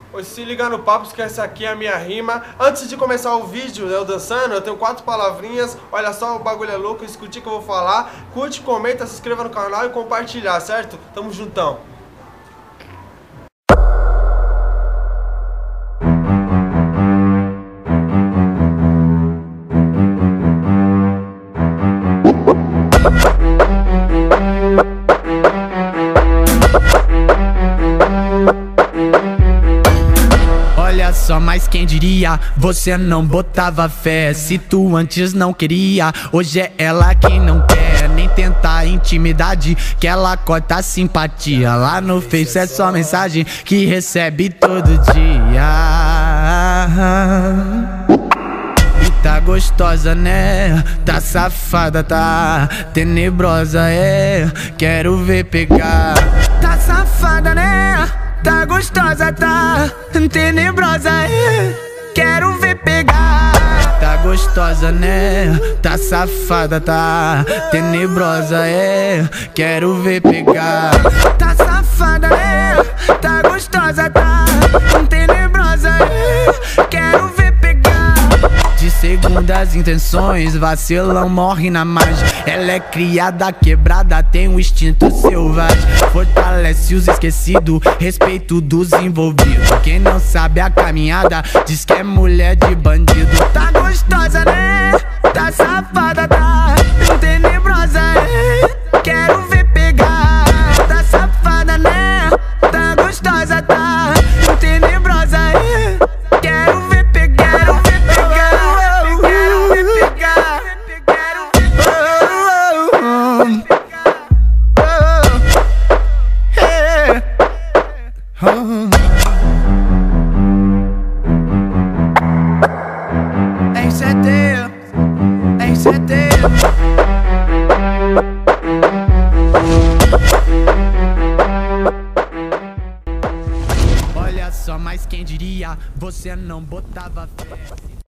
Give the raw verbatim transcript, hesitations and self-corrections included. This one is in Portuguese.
Oi, se liga no papo, que essa aqui é a minha rima. Antes de começar o vídeo, eu dançando, eu tenho quatro palavrinhas. Olha só, o bagulho é louco, escute o que eu vou falar. Curte, comenta, se inscreva no canal e compartilhar, certo? Tamo juntão. Olha só, mas quem diria, você não botava fé. Se tu antes não queria, hoje é ela quem não quer nem tentar intimidade, que ela corta a simpatia. Lá no Face é só mensagem que recebe todo dia. E tá gostosa, né? Tá safada, tá tenebrosa, é. Quero ver pegar. Tá safada, né? Tá gostosa, tá tenebrosa, é. Quero ver pegar. Tá gostosa, né? Tá safada, tá tenebrosa, é. Quero ver pegar. Tá safada, né? Tá gostosa, tá tenebrosa, é. Quero ver pegar. De segundas intenções, vacilão morre na margem. Ela é criada, quebrada, tem um instinto selvagem. Fortalece os esquecidos, respeito dos envolvidos. Quem não sabe a caminhada, diz que é mulher de bandido. Tá gostosa, né? Tá safada, tá tenebrosa, é. Quero ver pegar. Tá safada, né? Tá gostosa, tá tenebrosa, é. Quero ver pegar. Quero ver pegar. Quero ver pegar. Quero ver pegar. Em setembro, em setembro. Olha só, mas quem diria, você não botava fé.